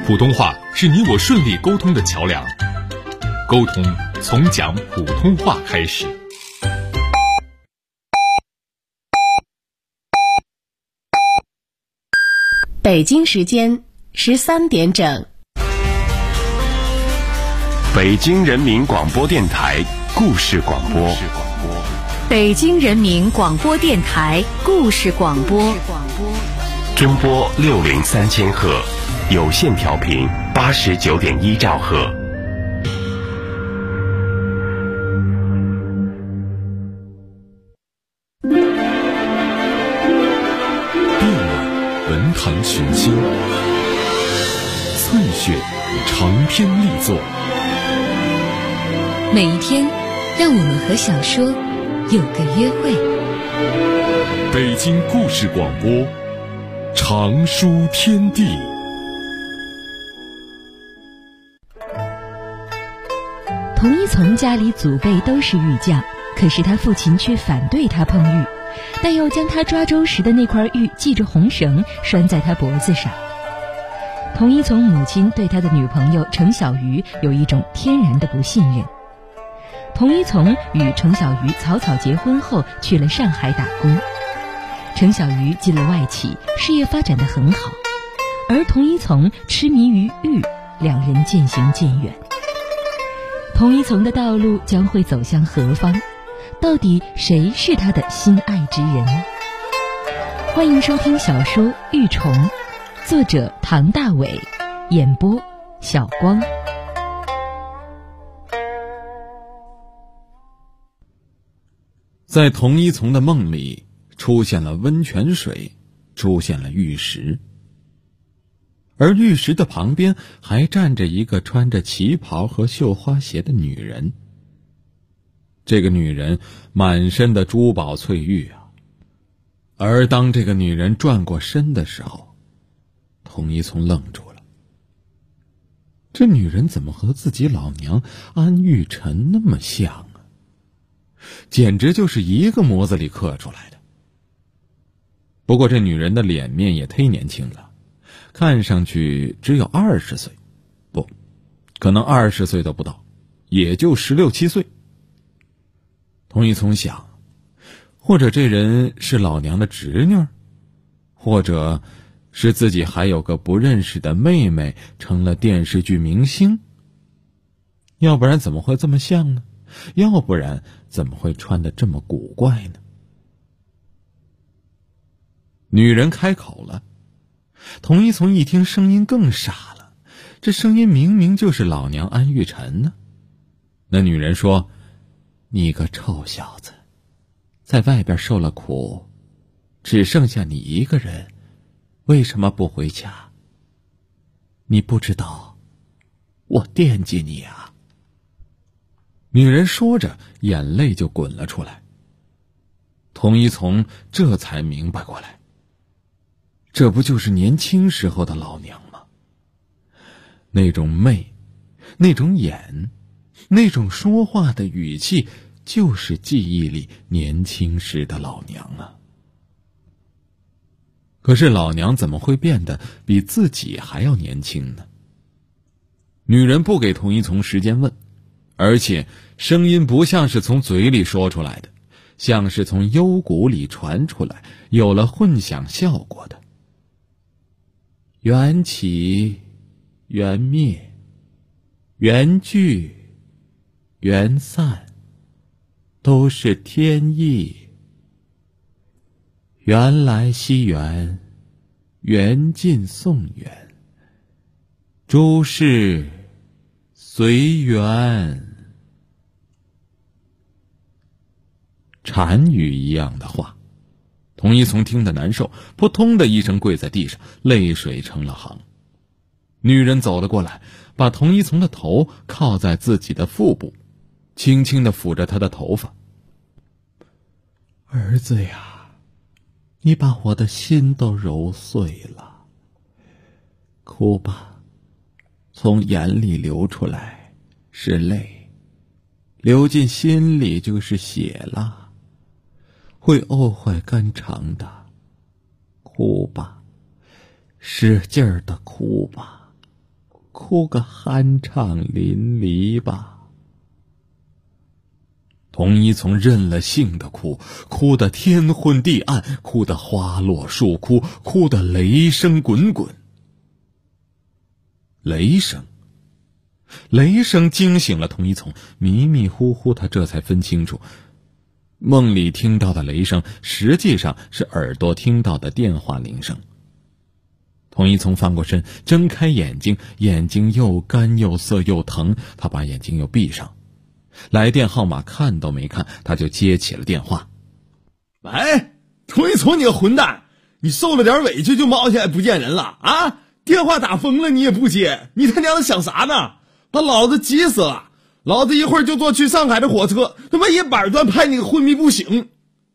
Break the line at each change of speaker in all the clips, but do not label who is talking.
普通话是你我顺利沟通的桥梁，沟通从讲普通话开始。
北京时间13点整。
北京人民广播电台故事广播。
北京人民广播电台故事广播。
中波603000赫，有线调频89.1兆赫。
文坛群星，翠雪长篇力作。
每一天，让我们和小说有个约会。
北京故事广播，长书天地。
童一从家里祖辈都是玉匠，可是他父亲却反对他碰玉，但要将他抓周时的那块玉系着红绳拴在他脖子上。童一从母亲对他的女朋友程小鱼有一种天然的不信任。童一从与程小鱼草草结婚后去了上海打工，程小鱼进了外企，事业发展得很好，而童一从痴迷于玉，两人渐行渐远。童一从的道路将会走向何方？到底谁是他的心爱之人？欢迎收听小说《玉虫》，作者唐大伟，演播小光。
在童一从的梦里，出现了温泉水，出现了玉石，而玉石的旁边还站着一个穿着旗袍和绣花鞋的女人。这个女人满身的珠宝翠玉啊，而当这个女人转过身的时候，童一从愣住了。这女人怎么和自己老娘安玉宸那么像啊？简直就是一个模子里刻出来的。不过这女人的脸面也忒年轻了，看上去只有20岁，不，可能20岁都不到，也就16、17岁。童一从想，或者这人是老娘的侄女，或者是自己还有个不认识的妹妹成了电视剧明星，要不然怎么会这么像呢？要不然怎么会穿得这么古怪呢？女人开口了，童一从一听声音更傻了，这声音明明就是老娘安玉宸呢。那女人说：“你个臭小子，在外边受了苦，只剩下你一个人，为什么不回家？你不知道我惦记你啊。”女人说着，眼泪就滚了出来。童一从这才明白过来，这不就是年轻时候的老娘吗？那种媚，那种眼，那种说话的语气，就是记忆里年轻时的老娘啊。可是老娘怎么会变得比自己还要年轻呢？女人不给童一从时间问，而且声音不像是从嘴里说出来的，像是从幽谷里传出来，有了混响效果的。缘起缘灭，缘聚缘散，都是天意。缘来惜缘，缘尽送缘，诸事随缘。禅语一样的话，童一从听得难受，扑通的一声跪在地上，泪水成了行。女人走了过来，把童一从的头靠在自己的腹部，轻轻地抚着他的头发。儿子呀，你把我的心都揉碎了，哭吧，从眼里流出来是泪，流进心里就是血了，会沤坏肝肠的。哭吧，使劲儿的哭吧， 哭个酣畅淋漓吧。童一从任了性的哭，哭得天昏地暗，哭得花落树枯，哭得雷声滚滚。雷声惊醒了童一从，迷迷糊糊他这才分清楚，梦里听到的雷声实际上是耳朵听到的电话铃声。童一从翻过身，睁开眼睛，眼睛又干又涩又疼，他把眼睛又闭上。来电号码看都没看，他就接起了电话。
喂，童一从，你个混蛋，你受了点委屈就猫起来不见人了啊？电话打疯了你也不接，你他娘的想啥呢？把老子急死了！老子一会儿就坐去上海的火车，他妈一板砖拍你个昏迷不醒！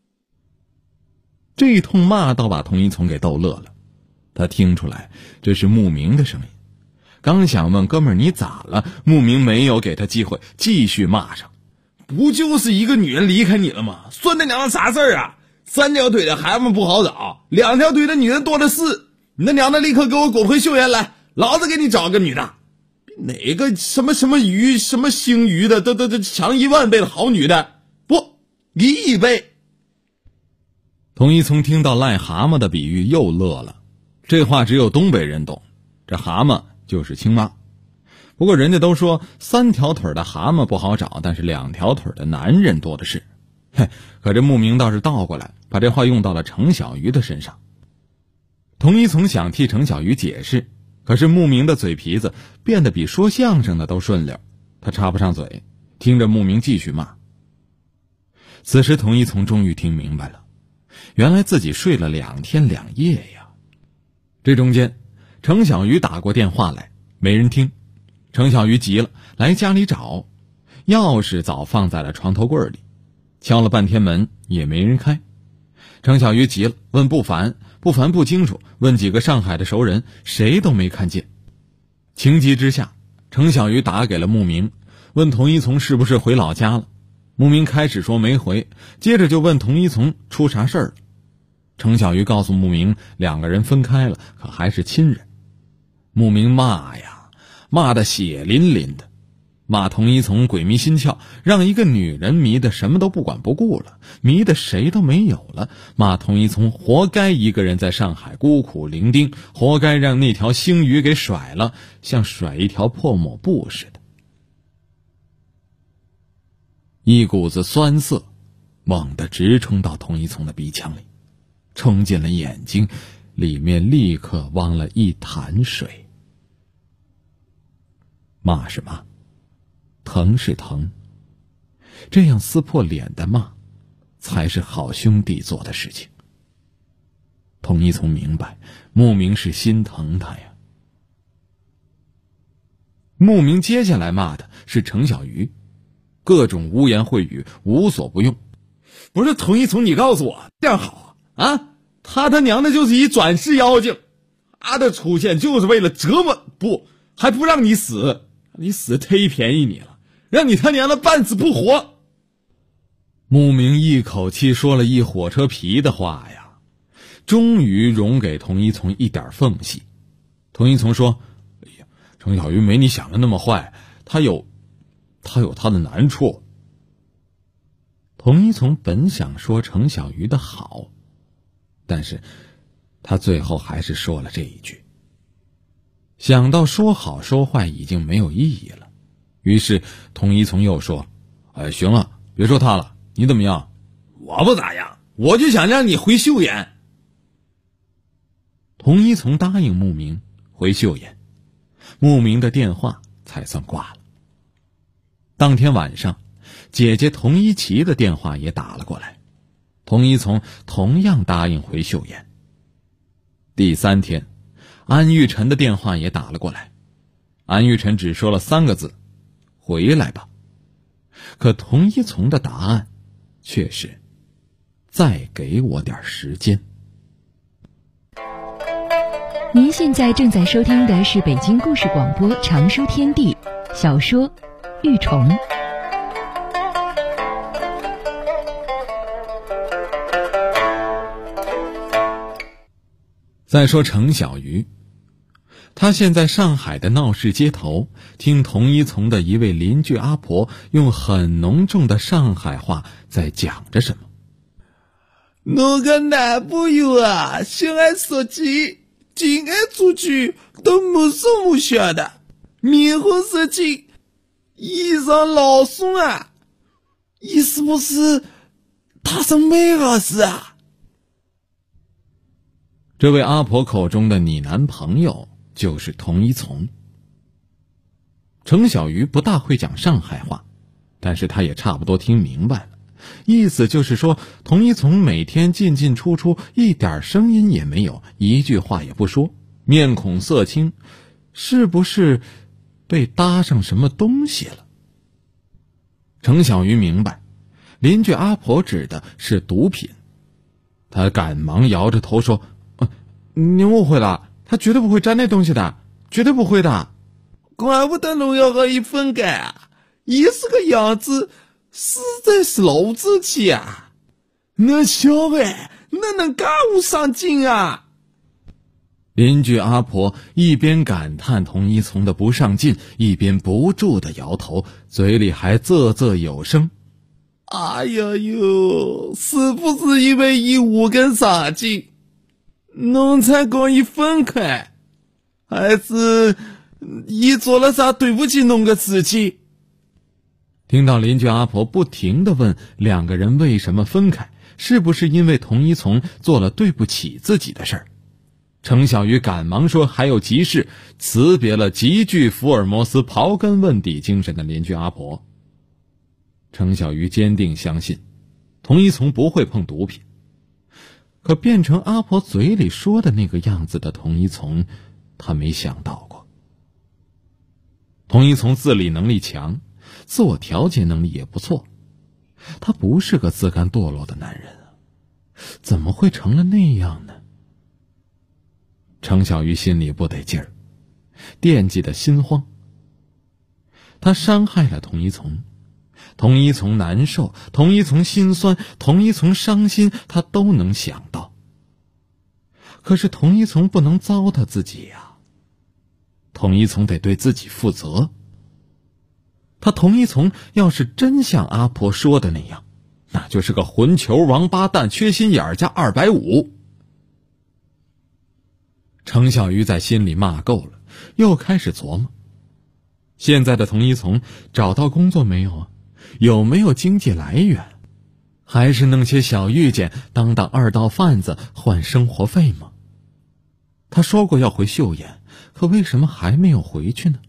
这一通骂倒把童一从给逗乐了，他听出来这是牧明的声音，刚想问哥们儿你咋了，牧明没有给他机会，继续骂上。
不就是一个女人离开你了吗？算他娘的啥事儿啊？3条腿的孩子们不好找，2条腿的女人多的是。你他娘的立刻给我滚回秀妍来，老子给你找个女的，哪个什么鱼什么星鱼的都强10000倍的好女的，不1亿倍。
童一从听到癞蛤蟆的比喻又乐了，这话只有东北人懂，这蛤蟆就是青蛙。不过人家都说3条腿的蛤蟆不好找，但是2条腿的男人多的是。可这牧明倒是倒过来，把这话用到了程小鱼的身上。童一从想替程小鱼解释，可是牧明的嘴皮子变得比说相声的都顺溜，他插不上嘴，听着牧明继续骂。此时童一从终于听明白了，原来自己睡了2天2夜呀。这中间程小鱼打过电话来，没人听，程小鱼急了，来家里找，钥匙早放在了床头柜里，敲了半天门也没人开。程小鱼急了，问不凡，不凡不清楚，问几个上海的熟人，谁都没看见。情急之下，程小鱼打给了牧明，问童一从是不是回老家了。牧明开始说没回，接着就问童一从出啥事儿了。程小鱼告诉牧明，2个人分开了，可还是亲人。牧明骂呀，骂得血淋淋的，骂童一从鬼迷心窍，让一个女人迷得什么都不管不顾了，迷得谁都没有了，骂童一从活该一个人在上海孤苦伶仃，活该让那条星鱼给甩了，像甩一条破抹布似的。一股子酸涩猛地直冲到童一从的鼻腔里，冲进了眼睛，里面立刻汪了一潭水。骂是骂，疼是疼，这样撕破脸的骂才是好兄弟做的事情。童一从明白牧明是心疼他呀。牧明接下来骂的是程小鱼，各种污言秽语无所不用。
不是童一从，你告诉我这样好啊？他娘的就是一转世妖精，他的出现就是为了折磨，还不让你死，你死忒便宜你了，让你他娘的半死不活。
牧明一口气说了一火车皮的话呀，终于容给童一从一点缝隙。童一从说，哎呀，程小鱼没你想的那么坏，他有他的难处。童一从本想说程小鱼的好，但是他最后还是说了这一句。想到说好说坏已经没有意义了，于是童一从又说，行了，别说他了，你怎么样？
我不咋样，我就想让你回岫岩。
童一从答应牧明回岫岩，牧明的电话才算挂了。当天晚上，姐姐童一奇的电话也打了过来，童一从同样答应回岫岩。第3天，安玉晨的电话也打了过来，安玉晨只说了3个字，回来吧。可童一从的答案却是，再给我点时间。
您现在正在收听的是北京故事广播长书天地小说《玉虫》。
再说程小鱼， 他现在上海的闹市街头，听同一丛的一位邻居阿婆用很浓重的上海话在讲着什么。
我个男朋友啊，心爱说起，进爱出去都没说没笑的，面红色情，衣裳老松啊，意思不是他是美老师啊？
这位阿婆口中的你男朋友就是童一丛。程小鱼不大会讲上海话，但是他也差不多听明白了，意思就是说童一丛每天进进出出，一点声音也没有，一句话也不说，面孔色青，是不是被搭上什么东西了？程小鱼明白，邻居阿婆指的是毒品。他赶忙摇着头说，您误会了，他绝对不会沾那东西的，绝对不会的。
怪不得侬要和伊分开啊，伊是个样子实在是老争气啊！那小孩哪能介无上进啊？
邻居阿婆一边感叹童一丛的不上进，一边不住地摇头，嘴里还啧啧有声。
哎呀哟，是不是因为伊无根上进，侬才跟伊分开？还是伊做了啥对不起侬的事情？
听到邻居阿婆不停地问两个人为什么分开，是不是因为童一丛做了对不起自己的事儿，程小鱼赶忙说还有急事，辞别了极具福尔摩斯刨根问底精神的邻居阿婆。程小鱼坚定相信童一丛不会碰毒品，可变成阿婆嘴里说的那个样子的童一丛，他没想到过。童一丛自理能力强，自我调节能力也不错，他不是个自甘堕落的男人啊，怎么会成了那样呢？程小鱼心里不得劲儿，惦记的心慌。他伤害了童一丛，童一丛难受，童一丛心酸，童一丛伤心，他都能想到。可是童一丛不能糟蹋自己呀，童一丛得对自己负责。他童一丛要是真像阿婆说的那样，那就是个混球王八蛋，缺心眼加250。程小鱼在心里骂够了，又开始琢磨，现在的童一丛找到工作没有啊？有没有经济来源？还是弄些小玉件当二道贩子换生活费吗？他说过要回岫岩，可为什么还没有回去呢？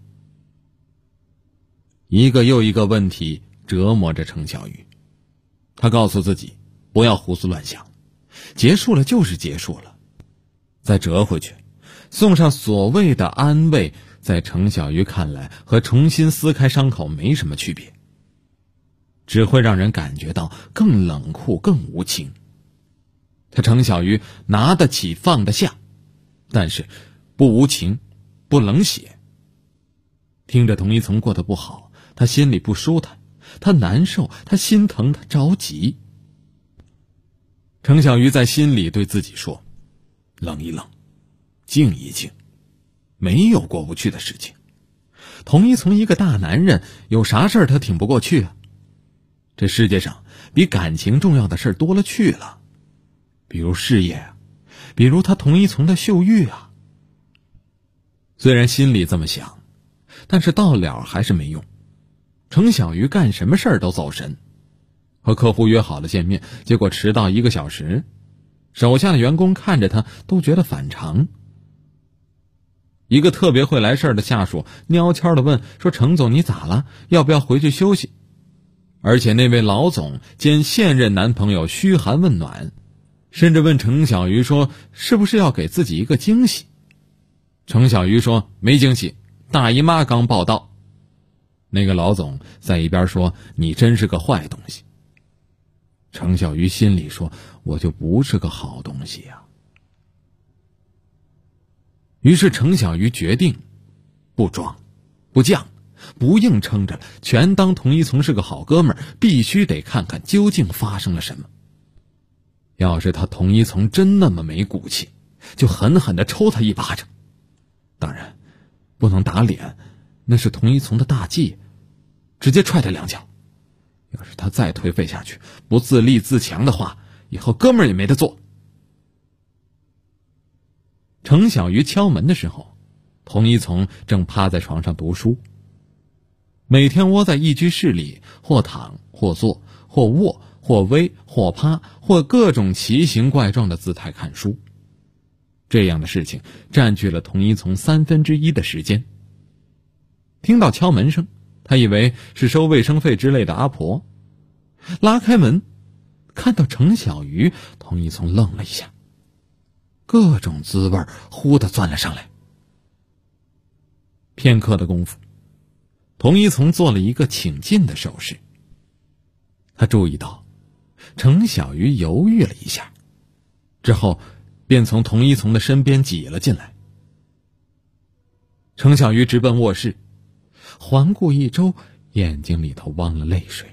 一个又一个问题折磨着程小鱼，他告诉自己不要胡思乱想，结束了就是结束了，再折回去送上所谓的安慰，在程小鱼看来和重新撕开伤口没什么区别，只会让人感觉到更冷酷更无情。他程小鱼拿得起放得下，但是不无情不冷血。听着童一丛过得不好，他心里不舒坦，他难受，他心疼，他着急。程小鱼在心里对自己说，冷一冷，静一静，没有过不去的事情。童一丛一个大男人，有啥事儿他挺不过去啊？这世界上比感情重要的事儿多了去了，比如事业啊，比如他童一丛的秀玉啊。虽然心里这么想，但是到了还是没用。程小鱼干什么事儿都走神，和客户约好了见面，结果迟到1个小时，手下的员工看着他都觉得反常。一个特别会来事儿的下属悄悄地问说，程总你咋了？要不要回去休息？而且那位老总兼现任男朋友嘘寒问暖，甚至问程小鱼说是不是要给自己一个惊喜。程小鱼说没惊喜，大姨妈刚报到。那个老总在一边说，你真是个坏东西。程小鱼心里说，我就不是个好东西呀。于是程小鱼决定不装不犟不硬撑着了，全当童一丛是个好哥们儿，必须得看看究竟发生了什么。要是他童一丛真那么没骨气，就狠狠地抽他一巴掌。 当然不能打脸，那是童一从的大忌，直接踹他2脚。要是他再颓废下去，不自立自强的话，以后哥们儿也没得做。程小鱼敲门的时候，童一从正趴在床上读书。每天窝在一居室里，或躺或坐或卧或微或趴或各种奇形怪状的姿态看书。这样的事情占据了童一从1/3的时间。听到敲门声，他以为是收卫生费之类的阿婆。拉开门，看到程小鱼，童一从愣了一下，各种滋味忽地钻了上来。片刻的功夫，童一从做了一个请进的手势。他注意到程小鱼犹豫了一下，之后便从童一从的身边挤了进来。程小鱼直奔卧室，环顾一周，眼睛里头汪了泪水。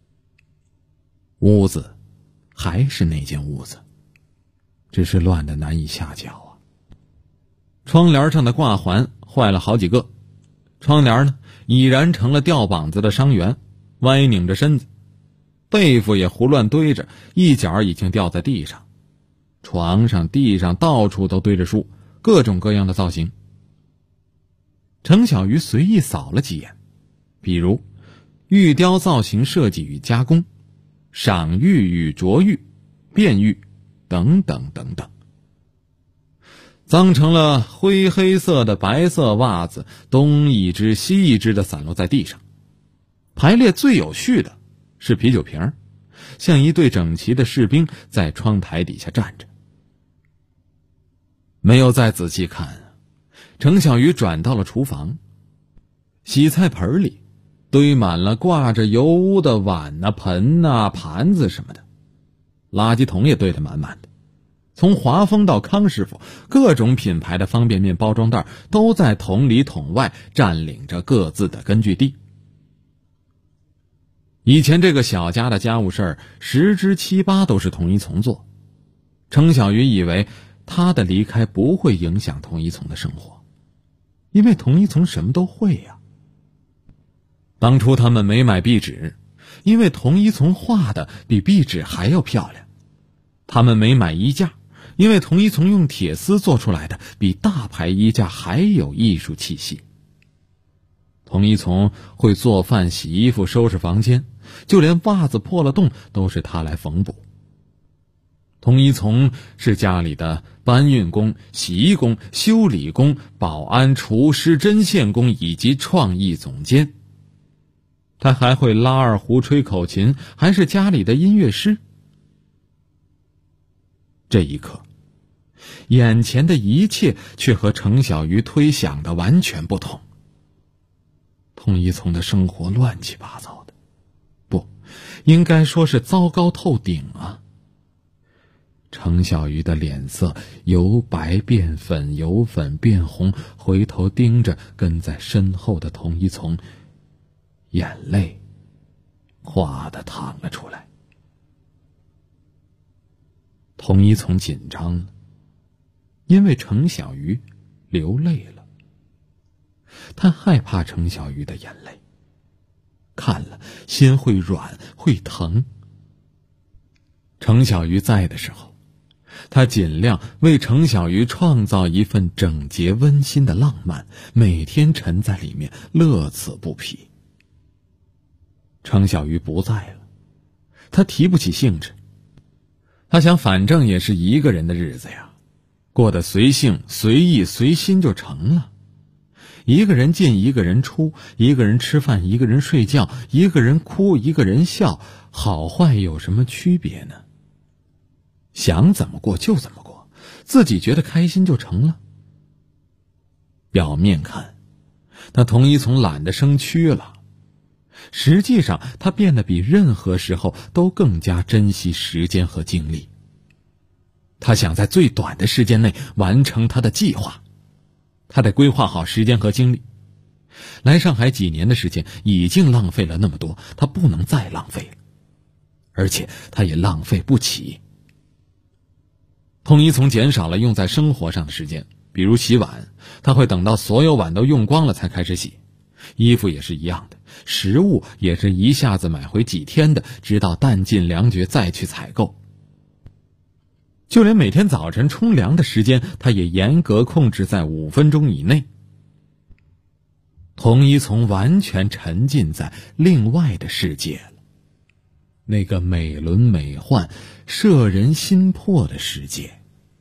屋子还是那间屋子，只是乱得难以下脚啊。窗帘上的挂环坏了好几个，窗帘呢已然成了吊膀子的伤员，歪拧着身子，被褥也胡乱堆着，一角已经掉在地上。床上地上到处都堆着书，各种各样的造型。程小鱼随意扫了几眼，比如玉雕造型设计与加工、赏玉与琢玉、变玉等等等等。脏成了灰黑色的白色袜子，东一只西一只的散落在地上。排列最有序的是啤酒瓶，像一队整齐的士兵在窗台底下站着。没有再仔细看，程小鱼转到了厨房。洗菜盆里堆满了挂着油污的碗啊、盆啊、盘子什么的，垃圾桶也堆得满满的。从华丰到康师傅，各种品牌的方便面包装袋都在桶里桶外占领着各自的根据地。以前这个小家的家务事儿10之7、8都是童一从做，程小鱼以为他的离开不会影响童一从的生活，因为童一从什么都会呀。当初他们没买壁纸，因为童一从画的比壁纸还要漂亮。他们没买衣架，因为童一从用铁丝做出来的比大牌衣架还有艺术气息。童一从会做饭、洗衣服、收拾房间，就连袜子破了洞都是他来缝补。童一从是家里的搬运工、洗衣工、修理工、保安、厨师、针线工以及创意总监。他还会拉二胡、吹口琴，还是家里的音乐师。这一刻，眼前的一切却和程小鱼推想的完全不同。童一从的生活乱七八糟的，不，应该说是糟糕透顶啊。程小鱼的脸色由白变粉，由粉变红，回头盯着跟在身后的童一从，眼泪哗地淌了出来。童一从紧张了，因为程小鱼流泪了。他害怕程小鱼的眼泪，看了心会软会疼。程小鱼在的时候，他尽量为程小鱼创造一份整洁温馨的浪漫，每天沉在里面，乐此不疲。程小鱼不在了，他提不起兴致。他想，反正也是一个人的日子呀，过得随性、随意、随心就成了。一个人进，一个人出，一个人吃饭，一个人睡觉，一个人哭，一个人笑，好坏有什么区别呢？想怎么过就怎么过，自己觉得开心就成了。表面看，他童一从懒得生蛆了，实际上他变得比任何时候都更加珍惜时间和精力。他想在最短的时间内完成他的计划，他得规划好时间和精力。来上海几年的时间已经浪费了那么多，他不能再浪费了，而且他也浪费不起。童一从减少了用在生活上的时间， 比如洗碗，他会等到所有碗都用光了才开始洗。衣服也是一样的，食物也是一下子买回几天的，直到弹尽粮绝再去采购。就连每天早晨冲凉的时间，他也严格控制在5分钟以内。童一从完全沉浸在另外的世界了，那个美轮美奂、摄人心魄的世界。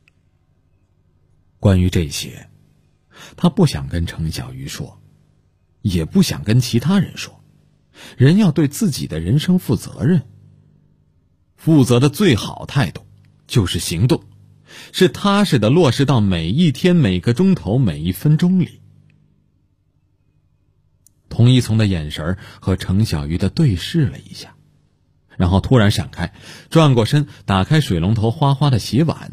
关于这些，他不想跟程小鱼说，也不想跟其他人说。人要对自己的人生负责任，负责的最好态度就是行动，是踏实的落实到每一天、每个钟头、每一分钟里。童一从的眼神和程小鱼的对视了一下，然后突然闪开，转过身，打开水龙头，哗哗的洗碗。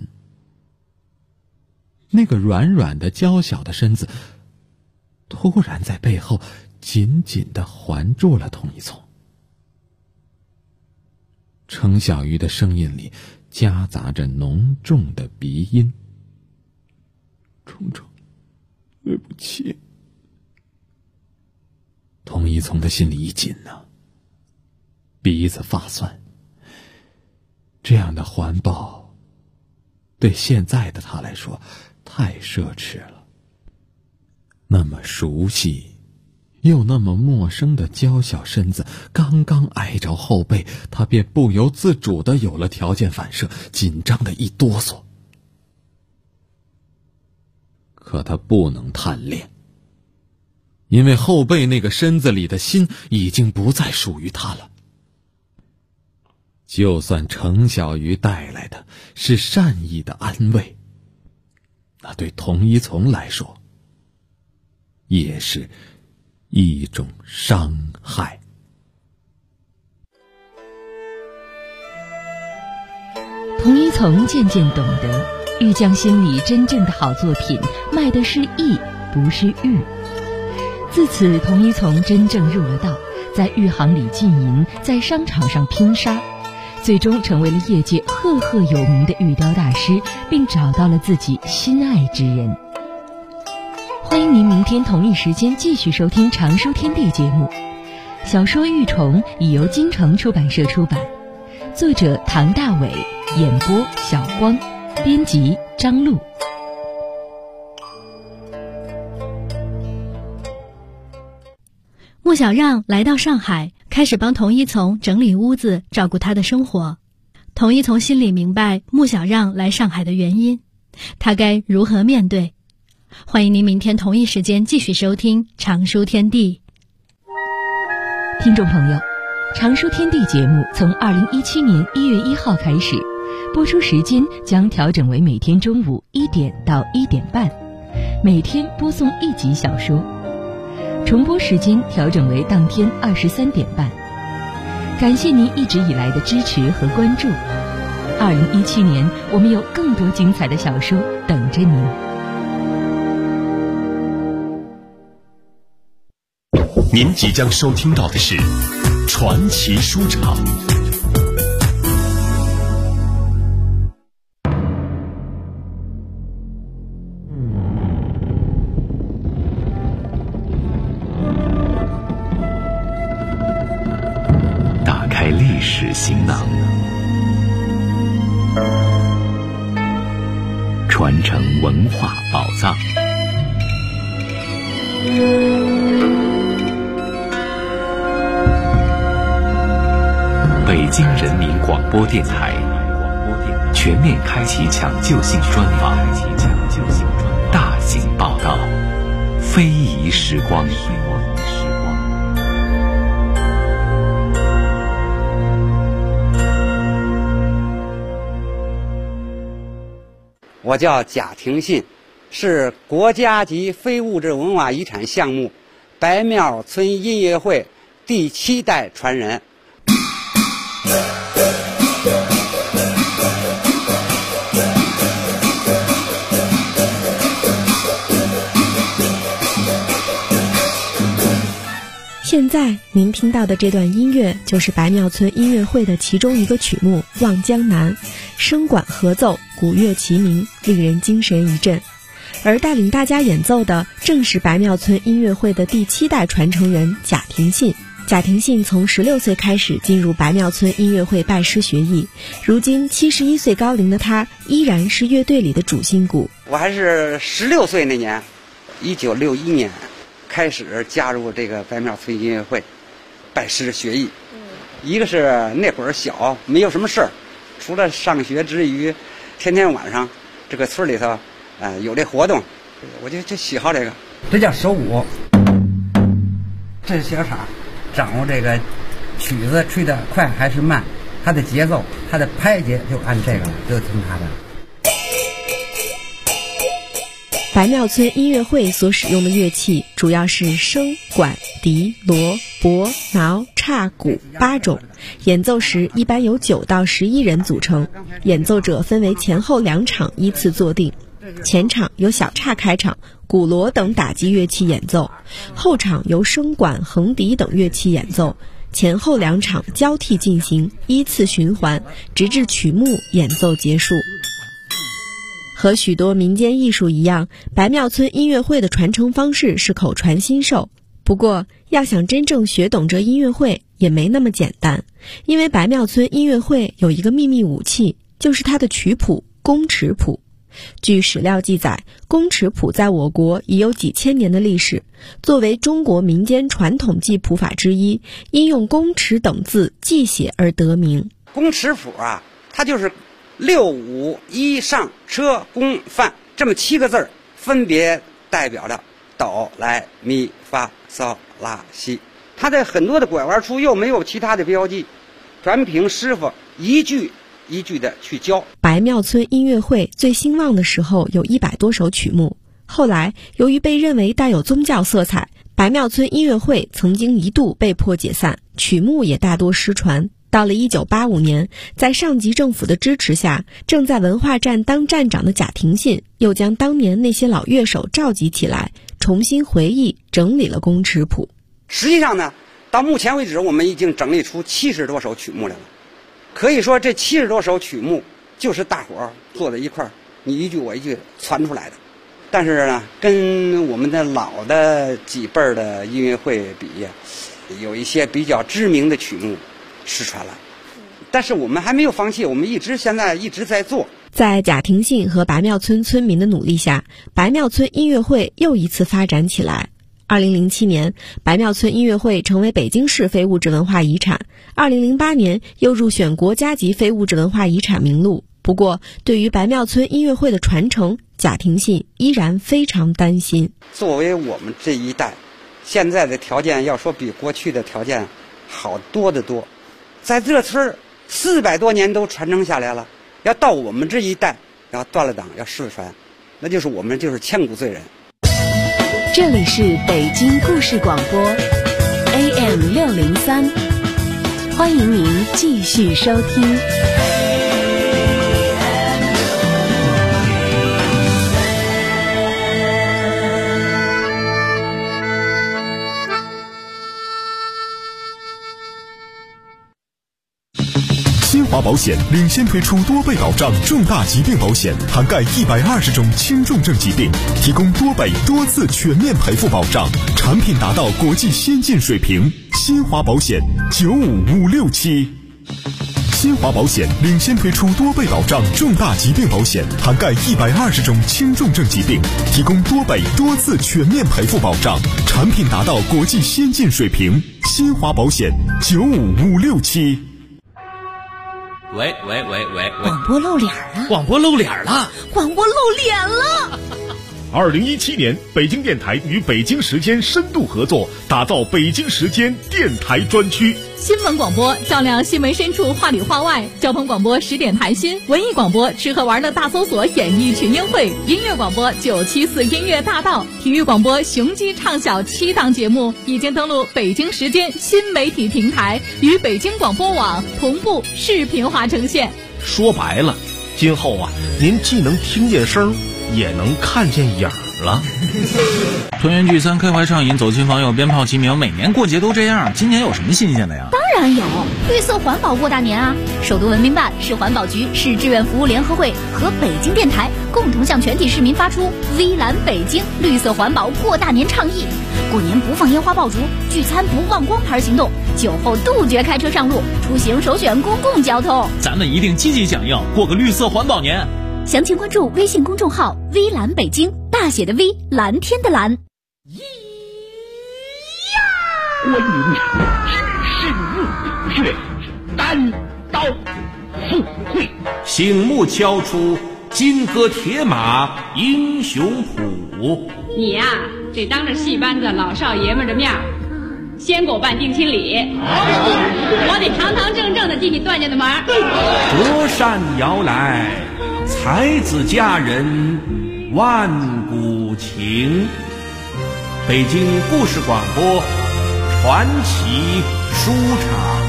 那个软软的娇小的身子突然在背后紧紧地环住了童一从。程小鱼的声音里夹杂着浓重的鼻音：虫虫，对不起。童一从的心里一紧呢，鼻子发酸。这样的环抱对现在的他来说太奢侈了。那么熟悉又那么陌生的娇小身子刚刚挨着后背，他便不由自主地有了条件反射，紧张的一哆嗦。可他不能贪恋，因为后背那个身子里的心已经不再属于他了。就算程小鱼带来的是善意的安慰，那对童一从来说也是一种伤害。
童一从渐渐懂得，玉匠心里真正的好作品卖的是艺，不是玉。自此，童一从真正入了道，在玉行里浸淫，在商场上拼杀，最终成为了业界赫赫有名的玉雕大师，并找到了自己心爱之人。欢迎您明天同一时间继续收听常书天地节目。小说《玉虫》已由京城出版社出版，作者唐大伟，演播小光，编辑张璐。
穆小让来到上海，开始帮童一从整理屋子，照顾他的生活。童一从心里明白穆小让来上海的原因，他该如何面对。欢迎您明天同一时间继续收听常书天地。
听众朋友，常书天地节目从2017年1月1号开始，播出时间将调整为每天中午1点到1点半，每天播送1集小说，重播时间调整为当天23点半。感谢您一直以来的支持和关注。2017年，我们有更多精彩的小说等着您。
您即将收听到的是传奇书场。打开历史行囊，传承文化宝藏。北京人民广播电台全面开启抢救性专访，大型报道，非遗时光。
我叫贾廷信，是国家级非物质文化遗产项目白庙村音乐会第7代传人。
现在您听到的这段音乐就是白庙村音乐会的其中一个曲目《望江南》，声管合奏，鼓乐齐鸣，令人精神一振。 而带领大家演奏的正是白庙村音乐会的第7代传承人贾廷信。贾廷信从16岁开始进入白庙村音乐会拜师学艺，如今71岁高龄的他依然是乐队里的主心骨。
我还是16岁那年，1961年开始加入这个白庙村音乐会，拜师学艺。一个是那会儿小，没有什么事儿，除了上学之余，天天晚上这个村里头有这活动，我就喜好这个。
这叫手舞，这是小叉，掌握这个曲子吹得快还是慢，它的节奏，它的拍节就按这个，就听它的。
白庙村音乐会所使用的乐器主要是笙、管、笛、锣、钹、挠、叉、鼓8种，演奏时一般由9到11人组成，演奏者分为前后2场依次坐定。前场由小叉开场，鼓锣等打击乐器演奏，后场由笙管、横笛等乐器演奏，前后2场交替进行，依次循环，直至曲目演奏结束。和许多民间艺术一样，白庙村音乐会的传承方式是口传心授。不过，要想真正学懂这音乐会也没那么简单，因为白庙村音乐会有一个秘密武器，就是它的曲谱宫尺谱。据史料记载，宫尺谱在我国已有几千年的历史，作为中国民间传统记谱法之一，因用宫尺等字记写而得名。
宫尺谱啊，它就是6、5、1上车宫范这么7个字，分别代表着哆来咪发嗦拉西。它在很多的拐弯处又没有其他的标记，全凭师傅一句一句的去教。
白庙村音乐会最兴旺的时候有100多首曲目，后来由于被认为带有宗教色彩，白庙村音乐会曾经一度被迫解散，曲目也大多失传。到了1985年，在上级政府的支持下，正在文化站当站长的贾廷信又将当年那些老乐手召集起来，重新回忆整理了宫尺谱。
实际上呢，到目前为止我们已经整理出70多首曲目来了。可以说这70多首曲目就是大伙儿坐在一块儿，你一句我一句传出来的。但是呢，跟我们的老的几辈儿的音乐会比，有一些比较知名的曲目失传了，但是我们还没有放弃，我们现在一直在做。
在贾廷信和白庙村村民的努力下，白庙村音乐会又一次发展起来。2007年，白庙村音乐会成为北京市非物质文化遗产，2008年又入选国家级非物质文化遗产名录。不过，对于白庙村音乐会的传承，贾廷信依然非常担心。
作为我们这一代，现在的条件要说比过去的条件好多得多。在这村儿400多年都传承下来了，要到我们这一代要断了档要失传，那就是我们就是千古罪人。
这里是北京故事广播 AM603，欢迎您继续收听。
新华保险领先推出多倍保障重大疾病保险，涵盖120种轻重症疾病，提供多倍多次全面赔付保障，产品达到国际先进水平。新华保险95567。新华保险领先推出多倍保障重大疾病保险，涵盖120种轻重症疾病，提供多倍多次全面赔付保障，产品达到国际先进水平。新华保险95567。
喂，
广播露脸了！
广播露脸了！
广播露脸了
！2017年，北京电台与北京时间深度合作，打造北京时间电台专区。
新闻广播照亮新闻深处，话里话外；交通广播10点谈心；文艺广播吃喝玩乐大搜索，演艺群英会；音乐广播974音乐大道；体育广播雄鸡唱晓7档节目已经登录北京时间新媒体平台，与北京广播网同步视频化呈现。
说白了，今后啊，您既能听见声，也能看见影儿。 了？
团圆聚餐，开怀畅饮，走亲访友，鞭炮齐鸣，每年过节都这样，今年有什么新鲜的呀？
当然有，绿色环保过大年啊！首都文明办、市环保局、市志愿服务联合会和北京电台共同向全体市民发出微蓝北京绿色环保过大年倡议。过年不放烟花爆竹，聚餐不忘光牌行动，酒后杜绝开车上路，出行首选公共交通。
咱们一定积极响应，过个绿色环保年。
详情关注微信公众号微蓝北京，大写的 V， 蓝天的蓝。
关云长只身入虎穴，单刀赴会，
醒目敲出金戈铁马英雄谱。
你呀，得当着戏班子老少爷们的面先给我办定亲礼，我得堂堂正正的进你段家的门。
隔山遥来，才子佳人万古情。北京故事广播传奇书场。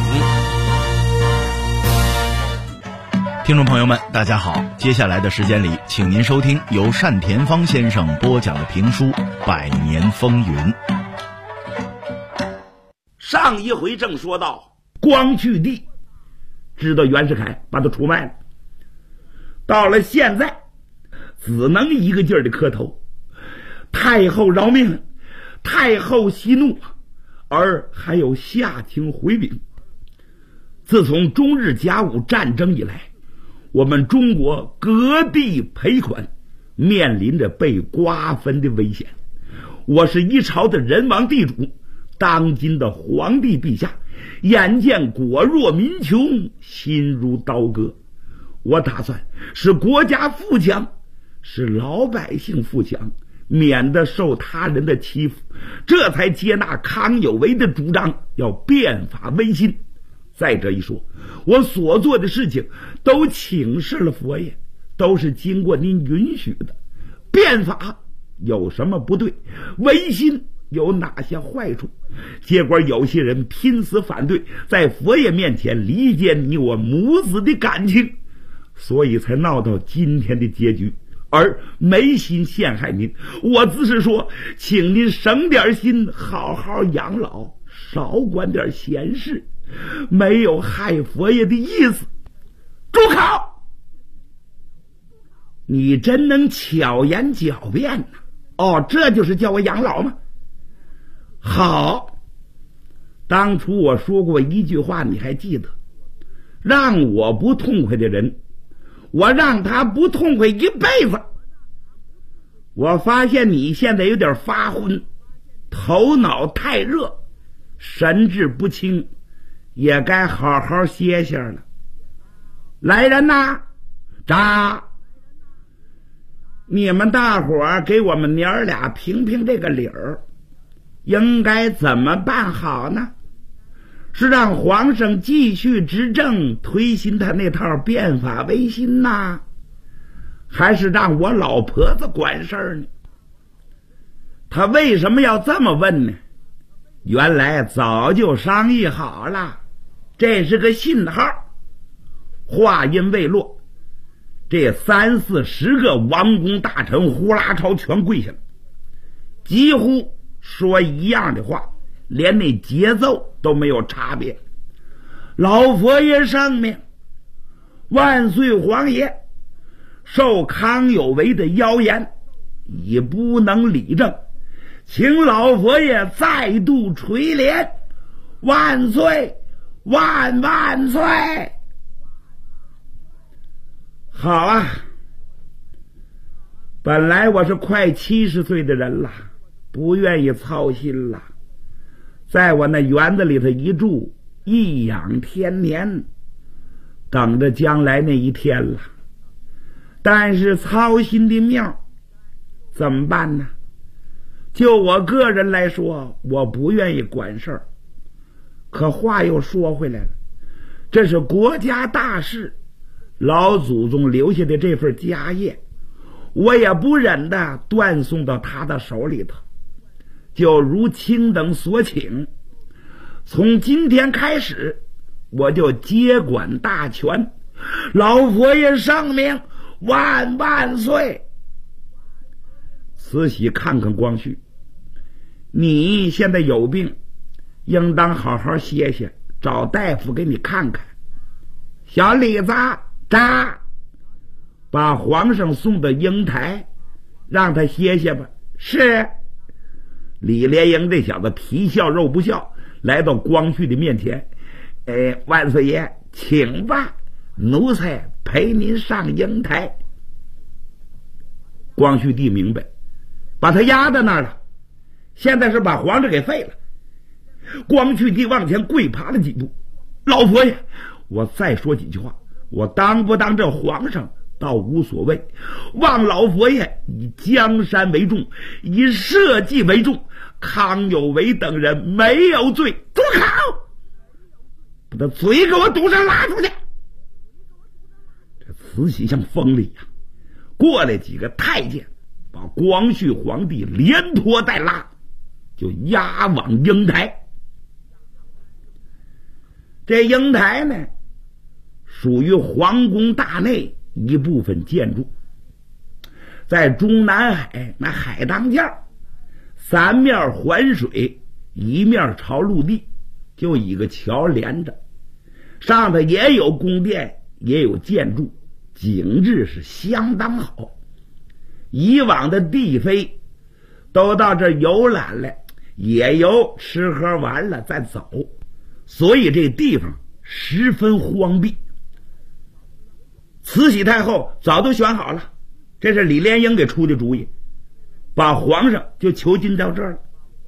听众朋友们，大家好，接下来的时间里，请您收听由单田芳先生播讲的评书《百年风云》。
上一回正说到，光绪帝知道袁世凯把他出卖了，到了现在只能一个劲儿的磕头，太后饶命，太后息怒，而还有下情回禀。自从中日甲午战争以来，我们中国各地赔款面临着被瓜分的危险。我是一朝的人王地主，当今的皇帝陛下眼见国弱民穷，心如刀割。我打算使国家富强，使老百姓富强，免得受他人的欺负，这才接纳康有为的主张，要变法维新。再者一说，我所做的事情都请示了佛爷，都是经过您允许的。变法有什么不对？维新有哪些坏处？结果有些人拼死反对，在佛爷面前离间你我母子的感情，所以才闹到今天的结局。而没心陷害您，我只是说，请您省点心，好好养老，少管点闲事，没有害佛爷的意思。住口！你真能巧言狡辩呢！哦，这就是叫我养老吗？好，当初我说过一句话，你还记得？让我不痛快的人，我让他不痛快一辈子。我发现你现在有点发昏，头脑太热，神志不清，也该好好歇歇了。来人呐，扎！你们大伙儿给我们娘儿俩评评这个理儿，应该怎么办好呢？是让皇上继续执政，推行他那套变法维新呢，还是让我老婆子管事儿呢？他为什么要这么问呢？原来早就商议好了，这是个信号。话音未落，这30-40个王公大臣呼啦朝全跪下了，几乎说一样的话，连那节奏都没有差别。老佛爷上面，万岁皇爷受康有为的妖言，已不能理政，请老佛爷再度垂怜，万岁万万岁！好啊，本来我是快70岁的人了，不愿意操心了，在我那园子里头一住，颐养天年，等着将来那一天了。但是操心的命怎么办呢？就我个人来说，我不愿意管事儿。可话又说回来了，这是国家大事，老祖宗留下的这份家业，我也不忍的断送到他的手里头。就如卿等所请，从今天开始，我就接管大权。老佛爷圣命，万万岁！ 慈禧看看光绪，你现在有病，应当好好歇歇，找大夫给你看看。小李子，扎，把皇上送到瀛台，让他歇歇吧。是。李莲英这小子皮笑肉不笑，来到光绪的面前，万岁爷，请吧，奴才陪您上瀛台。光绪帝明白，把他压在那儿了，现在是把皇上给废了。光绪帝往前跪爬了几步，老佛爷，我再说几句话，我当不当这皇上倒无所谓，望老佛爷以江山为重，以社稷为重，康有为等人没有罪，住口！把他嘴给我堵上，拉出去！这慈禧像疯了一样，过来几个太监，把光绪皇帝连拖带拉，就押往瀛台。这瀛台呢，属于皇宫大内一部分建筑，在中南海那海当间，三面环水，一面朝陆地，就一个桥连着，上头也有宫殿，也有建筑，景致是相当好。以往的帝妃都到这游览来，野游吃喝完了再走，所以这地方十分荒僻。慈禧太后早都选好了，这是李莲英给出的主意，把皇上就囚禁到这儿了。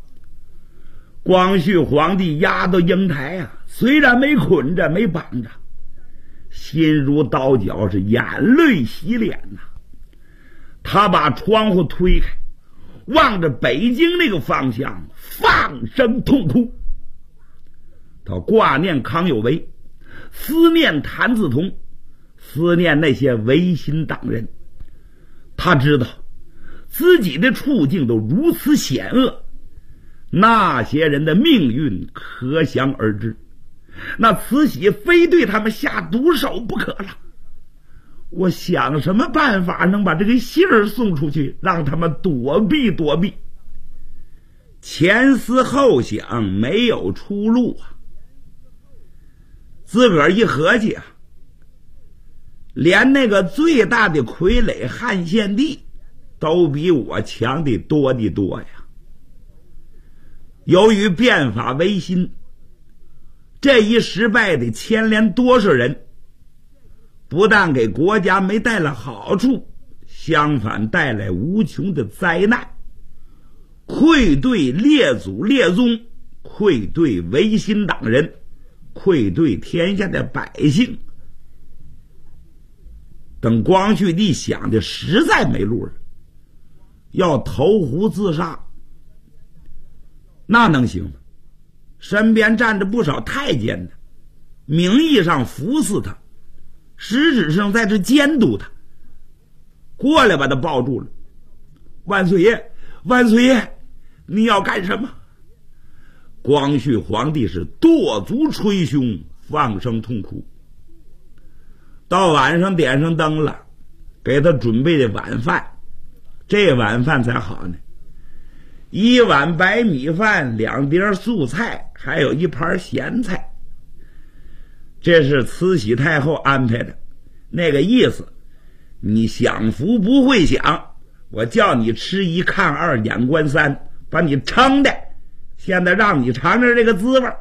光绪皇帝押到瀛台啊，虽然没捆着没绑着，心如刀绞，是眼泪洗脸呐。他把窗户推开，望着北京那个方向放声痛哭。他挂念康有为，思念谭嗣同，思念那些维新党人。他知道自己的处境都如此险恶，那些人的命运可想而知。那慈禧非对他们下毒手不可了。我想什么办法能把这个信儿送出去，让他们躲避躲避。前思后想，没有出路啊。自个儿一合计啊，连那个最大的傀儡汉献帝都比我强的多的多呀。由于变法维新，这一失败得牵连多少人，不但给国家没带来好处，相反带来无穷的灾难，愧对列祖列宗，愧对维新党人，愧对天下的百姓。等光绪帝想的实在没路了，要投湖自杀，那能行吗？身边站着不少太监的，名义上服侍他，实质上在这监督他。过来把他抱住了，万岁爷，万岁爷，你要干什么？光绪皇帝是跺足捶胸，放声痛哭。到晚上点上灯了，给他准备的晚饭，这晚饭才好呢，一碗白米饭，2碟素菜，还有一盘咸菜。这是慈禧太后安排的，那个意思，你享福不会享，我叫你吃1看2眼观3，把你撑的，现在让你尝尝这个滋味。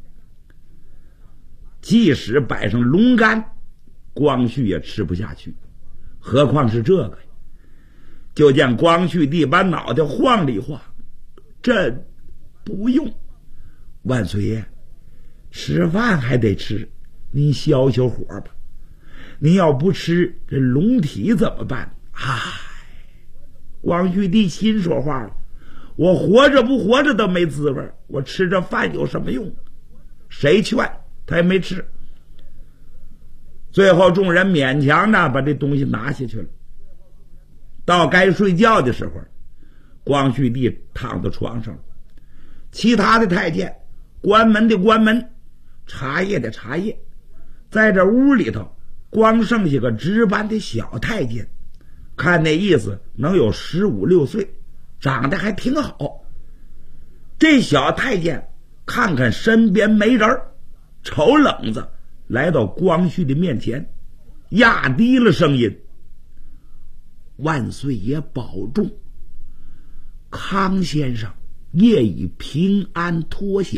即使摆上龙肝，光绪也吃不下去，何况是这个呀。就见光绪帝把脑袋晃了一晃，这不用，万岁爷，吃饭还得吃，您消消火吧。您要不吃，这龙体怎么办？唉，光绪帝心说话了，我活着不活着都没滋味，我吃这饭有什么用？谁劝他也没吃。最后众人勉强呢把这东西拿下去了。到该睡觉的时候，光绪帝躺在床上了，其他的太监关门的关门，茶叶的茶叶，在这屋里头光剩下个值班的小太监，看那意思能有15、16岁， 长得还挺好。这小太监看看身边没人，瞅冷子来到光绪的面前，压低了声音：万岁爷保重，康先生夜已平安脱险。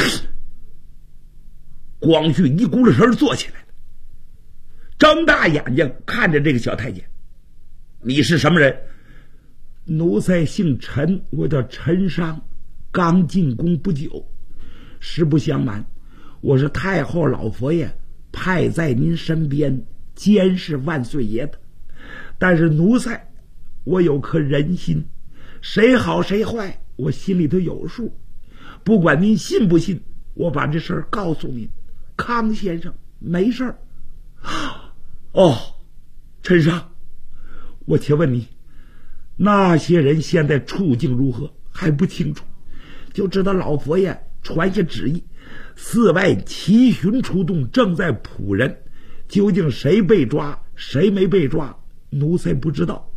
光绪一咕噜声坐起来了，睁大眼睛看着这个小太监：你是什么人？奴才姓陈，我叫陈商，刚进宫不久。实不相瞒，我是太后老佛爷派在您身边监视万岁爷的。但是奴才我有颗人心，谁好谁坏我心里头有数。不管您信不信，我把这事儿告诉您，康先生没事儿。哦，陈商，我且问你，那些人现在处境如何？还不清楚，就知道老佛爷传下旨意，寺外齐巡出动，正在捕人。究竟谁被抓，谁没被抓，奴才不知道。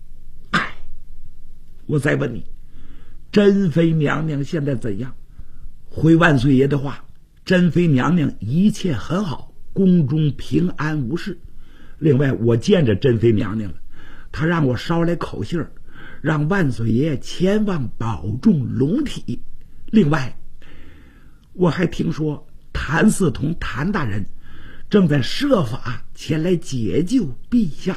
我再问你，珍妃娘娘现在怎样？回万岁爷的话，珍妃娘娘一切很好，宫中平安无事。另外我见着珍妃娘娘了，她让我捎来口信儿，让万岁爷千万保重龙体。另外我还听说谭嗣同谭大人正在设法前来解救陛下。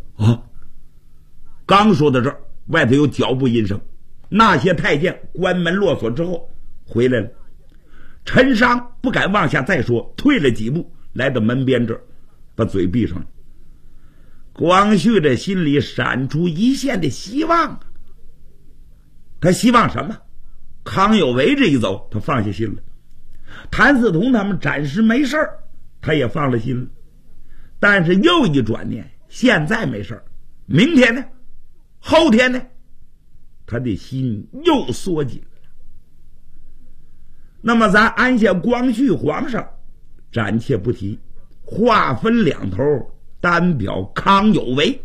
刚说到这儿，外头有脚步音声，那些太监关门落锁之后回来了。陈商不敢往下再说，退了几步，来到门边这儿，把嘴闭上了。光绪的心里闪出一线的希望。他希望什么？康有为这一走，他放下心了。谭嗣同他们暂时没事儿，他也放了心了。但是又一转念，现在没事儿，明天呢？后天呢？他的心又缩紧了。那么咱安下光绪皇上，暂且不提，话分两头，单表康有为。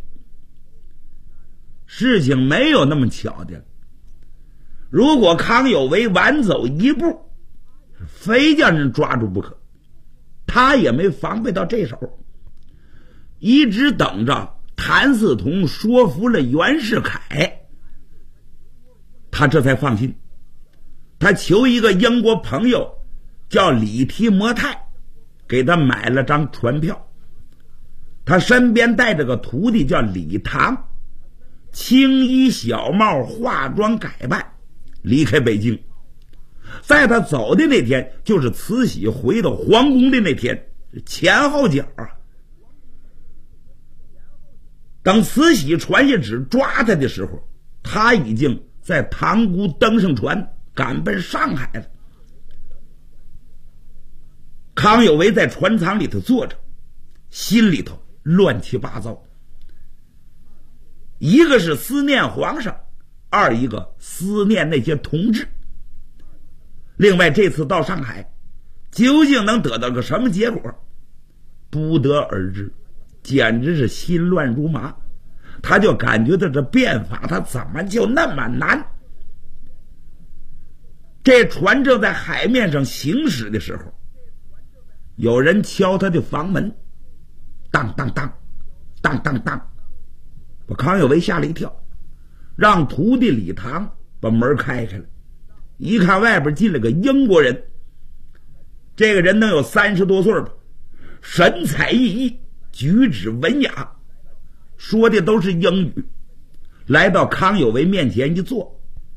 事情没有那么巧的，如果康有为晚走一步，非叫人抓住不可，他也没防备到这手，一直等着谭嗣同说服了袁世凯，他这才放心。他求一个英国朋友叫李提摩太，给他买了张船票。他身边带着个徒弟叫李唐，青衣小帽，化妆改扮，离开北京。在他走的那天，就是慈禧回到皇宫的那天，前后脚啊。等慈禧传下旨抓他的时候，他已经在塘沽登上船，赶奔上海了。康有为在船舱里头坐着，心里头乱七八糟，一个是思念皇上，二一个思念那些同志。另外这次到上海，究竟能得到个什么结果，不得而知，简直是心乱如麻。他就感觉到这变法他怎么就那么难。这船正在海面上行驶的时候，有人敲他的房门，当当当当当当，把康有为吓了一跳，让徒弟李唐把门开开了。一看外边进了个英国人，这个人能有30多岁吧，神采奕奕，举止文雅，说的都是英语。来到康有为面前一坐，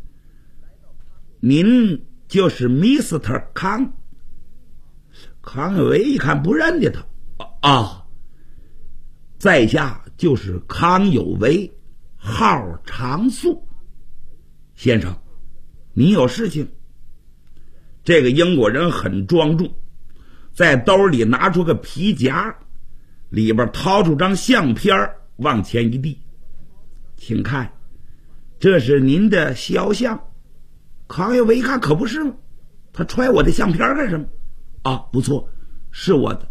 您就是 Mr. 康。康有为一看不认得他，在下就是康有为，号长素。先生，你有事情？这个英国人很庄重，在兜里拿出个皮夹，里边掏出张相片往前一递，请看，这是您的肖像。康有为一看，可不是吗？他揣我的相片干什么？不错，是我的。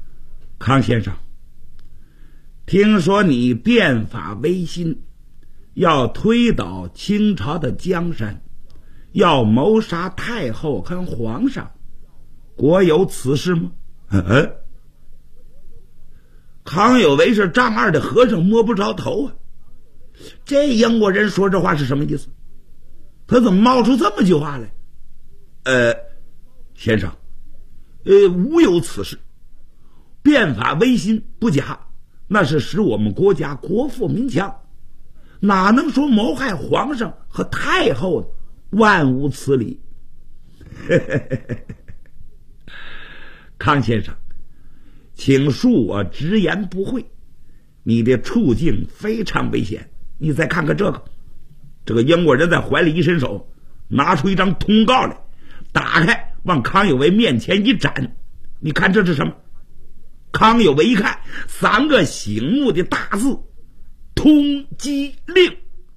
康先生，听说你变法维新， 要推倒清朝的江山，要谋杀太后和皇上，国有此事吗？康有为是丈二的和尚摸不着头啊！这英国人说这话是什么意思？他怎么冒出这么句话来？先生，无有此事。变法维新不假，那是使我们国家国富民强，哪能说谋害皇上和太后呢？万无此理。康先生，请恕我直言不讳，你的处境非常危险。你再看看这个英国人在怀里一伸手，拿出一张通告来，打开往康有为面前一展，你看这是什么？康有为一看，3个醒目的大字：通缉令。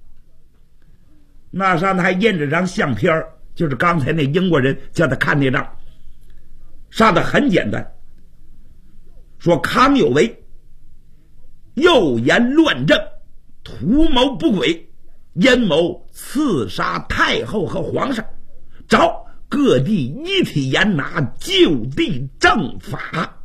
那上头还印着张相片，就是刚才那英国人叫他看那张，上头很简单，说康有为诱言乱政，图谋不轨，阴谋刺杀太后和皇上，找各地一体严拿，就地正法。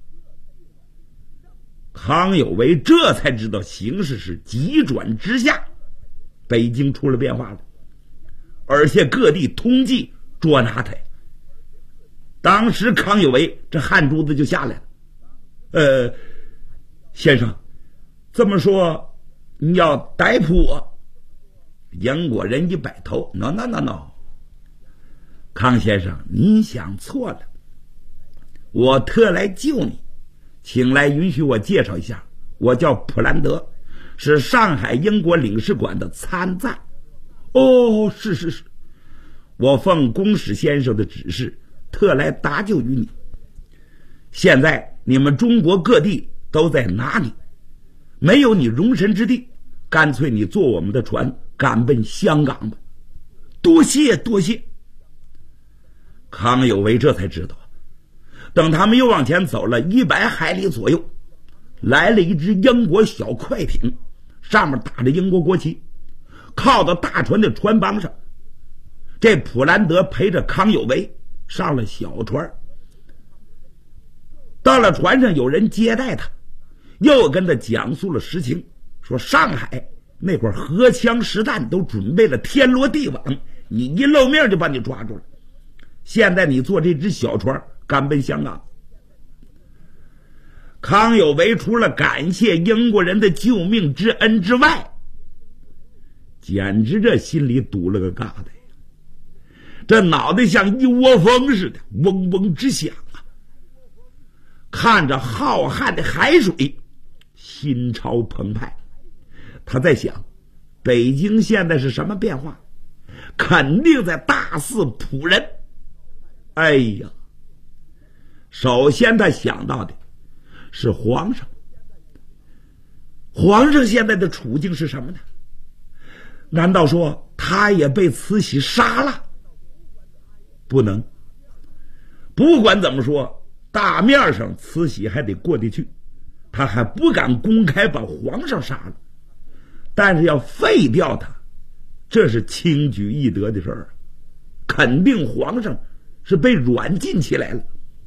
康有为这才知道形势是急转直下，北京出了变化了，而且各地通缉捉拿他。当时康有为这汗珠子就下来了。先生，这么说你要逮捕我？英国人一摆头 ，no， 康先生，您想错了，我特来救你，请来允许我介绍一下，我叫普兰德，是上海英国领事馆的参赞。哦，是，我奉公使先生的指示，特来搭救于你。现在你们中国各地都在拿你，没有你容身之地，干脆你坐我们的船赶奔香港吧。多谢。康有为这才知道，等他们又往前走了100海里左右，来了一只英国小快艇，上面打着英国国旗，靠到大船的船帮上。这普兰德陪着康有为上了小船，到了船上有人接待他，又跟他讲述了实情，说上海那会儿荷枪实弹都准备了天罗地网，你一露面就把你抓住了，现在你坐这只小船赶奔香港。康有为除了感谢英国人的救命之恩之外，简直这心里堵了个疙瘩呀，这脑袋像一窝蜂似的嗡嗡直响啊！看着浩瀚的海水，心潮澎湃。他在想，北京现在是什么变化？肯定在大肆捕人。哎呀，首先他想到的是皇上。皇上现在的处境是什么呢？难道说他也被慈禧杀了？不能。不管怎么说，大面上慈禧还得过得去，他还不敢公开把皇上杀了，但是要废掉他，这是轻举易得的事儿，肯定皇上是被软禁起来了。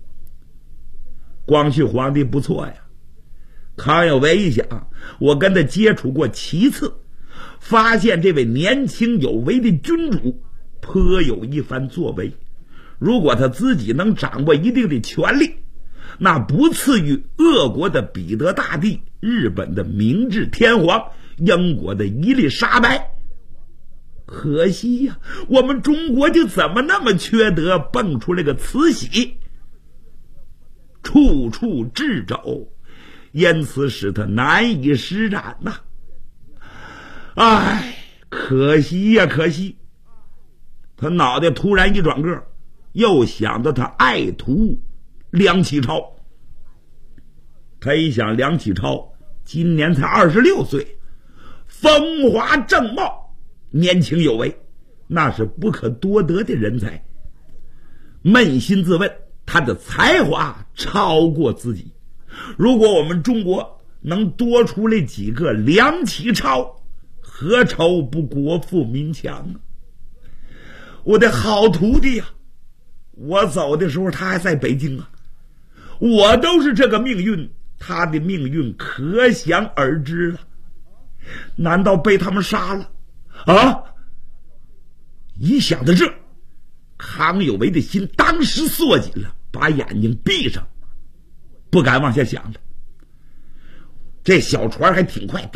光绪皇帝不错呀，康有为一想，我跟他接触过7次，发现这位年轻有为的君主颇有一番作为，如果他自己能掌握一定的权力，那不次于俄国的彼得大帝、日本的明治天皇、英国的伊丽莎白。可惜呀，我们中国就怎么那么缺德，蹦出来个慈禧，处处掣肘，因此使他难以施展呐。哎，可惜呀，可惜。他脑袋突然一转个，又想到他爱徒梁启超。他一想，梁启超今年才26岁，风华正茂，年轻有为，那是不可多得的人才。扪心自问，他的才华超过自己。如果我们中国能多出来几个梁启超， 何愁不国富民强啊？我的好徒弟啊，我走的时候他还在北京啊，我都是这个命运，他的命运可想而知了。难道被他们杀了啊？一想到这，康有为的心当时缩紧了，把眼睛闭上，不敢往下想了。这小船还挺快，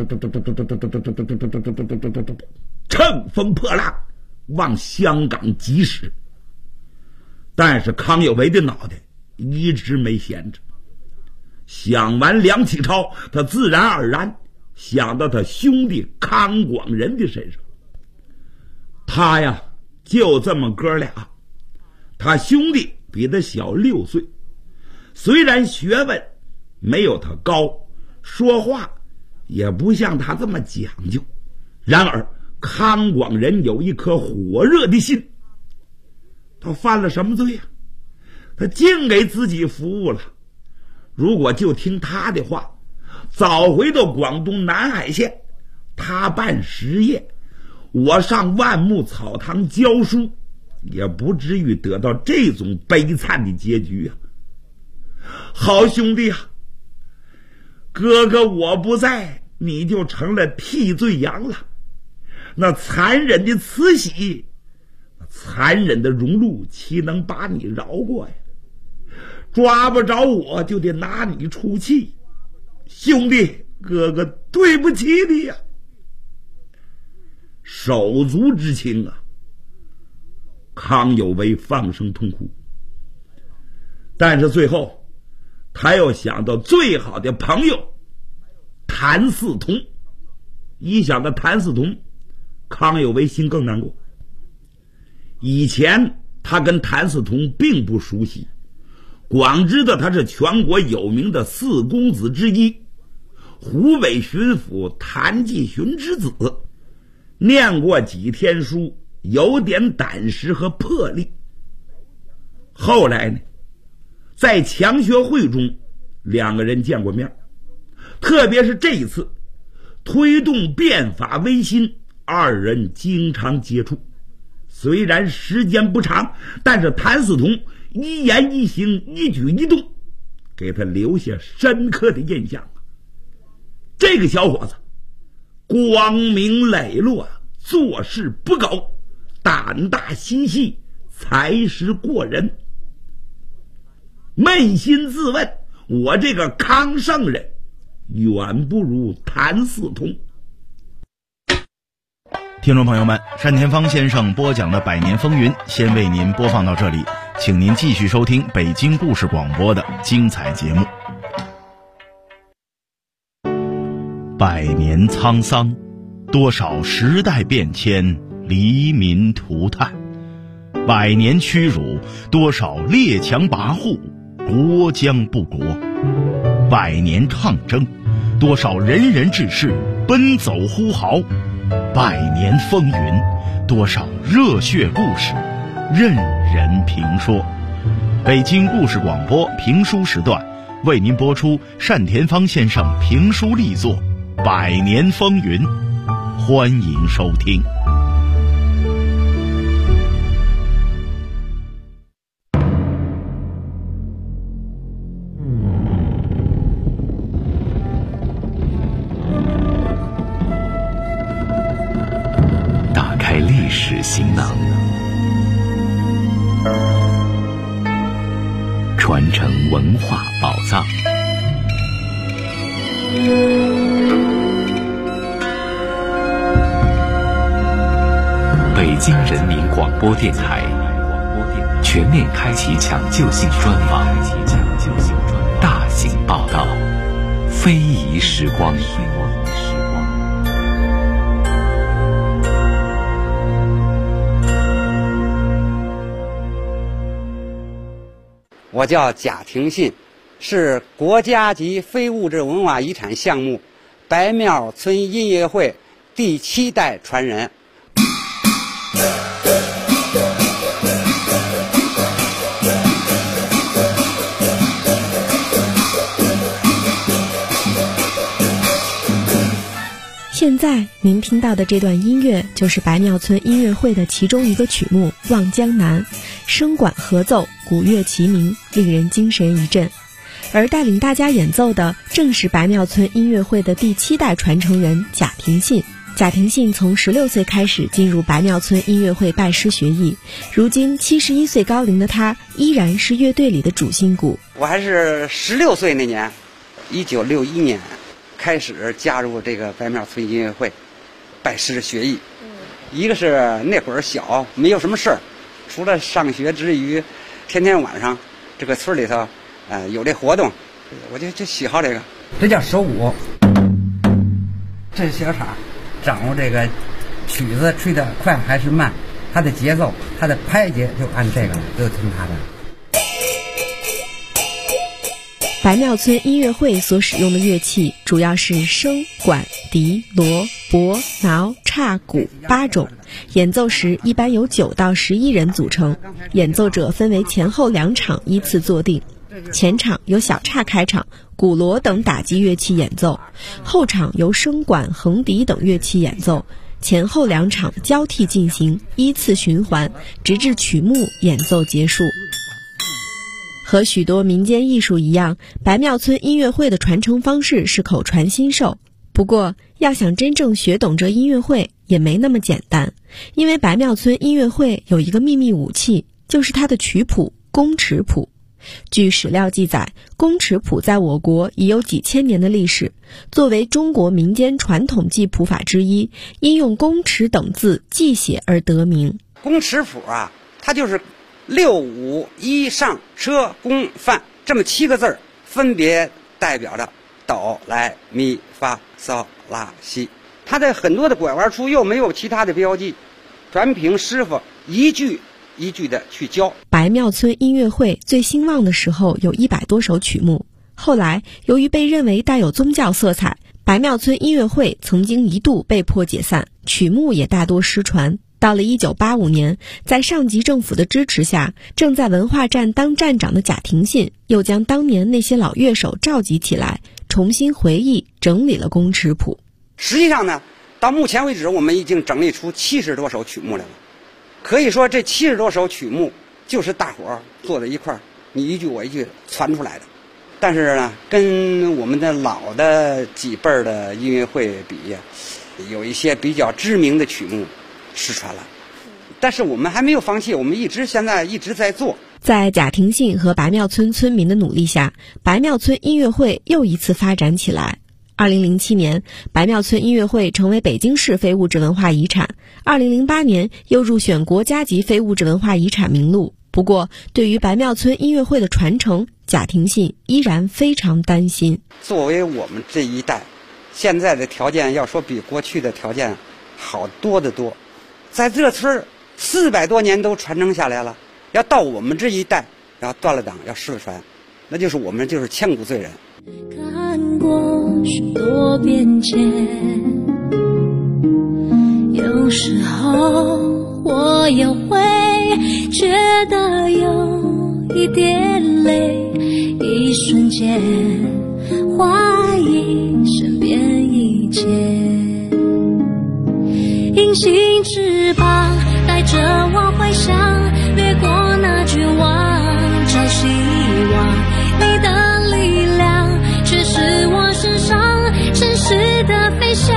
乘风破浪往香港疾驶。但是康有为的脑袋一直没闲着，想完梁启超，他自然而然想到他兄弟康广仁的身上。他呀就这么哥俩，他兄弟比他小6岁，虽然学问没有他高，说话也不像他这么讲究，然而康广仁有一颗火热的心。他犯了什么罪呀？他净给自己服务了。如果就听他的话，早回到广东南海县，他办实业，我上万木草堂教书，也不至于得到这种悲惨的结局啊！好兄弟啊，哥哥我不在，你就成了替罪羊了。那残忍的慈禧，残忍的荣禄，岂能把你饶过呀？抓不着我就得拿你出气，兄弟，哥哥对不起你呀！手足之情啊！康有为放声痛哭。但是最后他又想到最好的朋友谭嗣同，一想到谭嗣同，康有为心更难过。以前他跟谭嗣同并不熟悉，光知道他是全国有名的4公子之一，湖北巡抚谭继洵之子，念过几天书，有点胆识和魄力。后来呢，在强学会中两个人见过面，特别是这一次推动变法维新，二人经常接触。虽然时间不长，但是谭嗣同一言一行一举一动给他留下深刻的印象。这个小伙子光明磊落，做事不苟，胆大心细，才识过人。扪心自问，我这个康圣人远不如谭嗣同。
听众朋友们，单田芳先生播讲的《百年风云》先为您播放到这里，请您继续收听北京故事广播的精彩节目。百年沧桑，多少时代变迁，黎民涂炭；百年屈辱，多少列强跋扈，国将不国；百年抗争，多少仁人志士奔走呼号；百年风云，多少热血故事任人评说。北京故事广播评书时段为您播出单田芳先生评书力作《百年风云》，欢迎收听。
打开历史行囊，传承文化宝藏。北京人民广播电台全面开启抢救性专访，大型报道，非遗时光。
我叫贾廷信，是国家级非物质文化遗产项目白庙村音乐会第7代传人。
现在您听到的这段音乐就是白庙村音乐会的其中一个曲目《望江南》，声管合奏，鼓乐齐鸣，令人精神一振。而带领大家演奏的正是白庙村音乐会的第7代传承人贾廷信。贾廷信从16岁开始进入白庙村音乐会拜师学艺，如今71岁高龄的他依然是乐队里的主心骨。
我还是16岁那年，1961年开始加入这个白庙村音乐会，拜师学艺。一个是那会儿小，没有什么事儿，除了上学之余，天天晚上这个村里头，有这活动，我就喜好这个。
这叫手鼓，这是小叉，掌握这个曲子吹得快还是慢，它的节奏，它的拍节就按这个了，就听它的。
白庙村音乐会所使用的乐器主要是笙、管、笛、锣、钹、挠、叉、鼓8种，演奏时一般由9到11人组成，演奏者分为前后2场依次坐定。前场由小叉开场，鼓锣等打击乐器演奏，后场由笙管、横笛等乐器演奏，前后2场交替进行，依次循环，直至曲目演奏结束。和许多民间艺术一样，白庙村音乐会的传承方式是口传心授。不过，要想真正学懂这音乐会也没那么简单，因为白庙村音乐会有一个秘密武器，就是它的曲谱宫尺谱。据史料记载，宫尺谱在我国已有几千年的历史，作为中国民间传统记谱法之一，因用宫尺等字记写而得名。
宫尺谱啊，它就是6、5、1上车宫范这么7个字儿，分别代表着哆来咪发嗦拉西。它的很多的拐弯处又没有其他的标记，全凭师傅一句一句的去教。
白庙村音乐会最兴旺的时候有100多首曲目，后来由于被认为带有宗教色彩，白庙村音乐会曾经一度被迫解散，曲目也大多失传。到了1985年，在上级政府的支持下，正在文化站当站长的贾廷信又将当年那些老乐手召集起来，重新回忆整理了宫尺谱。
实际上呢，到目前为止我们已经整理出70多首曲目来了。可以说这70多首曲目就是大伙儿坐在一块儿，你一句我一句传出来的。但是呢，跟我们的老的几辈儿的音乐会比，有一些比较知名的曲目失传了，但是我们还没有放弃，我们现在一直在做。
在贾廷信和白庙村村民的努力下，白庙村音乐会又一次发展起来。2007年，白庙村音乐会成为北京市非物质文化遗产，2008年又入选国家级非物质文化遗产名录。不过，对于白庙村音乐会的传承，贾廷信依然非常担心。
作为我们这一代，现在的条件要说比过去的条件好多得多。在这村400多年都传承下来了，要到我们这一代要断了档，要失传，那就是我们就是千古罪人。
看过许多变迁，有时候我也会觉得有一点累，一瞬间怀疑身边一切。隐形翅膀带着我回响，掠过那绝望，找希望。你的力量却是我身上真实的飞翔，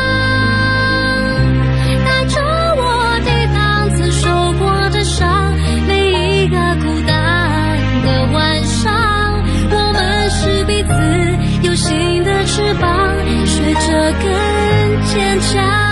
带着我抵挡曾受过的伤，每一个孤单的晚上，我们是彼此有形的翅膀，学着更坚强。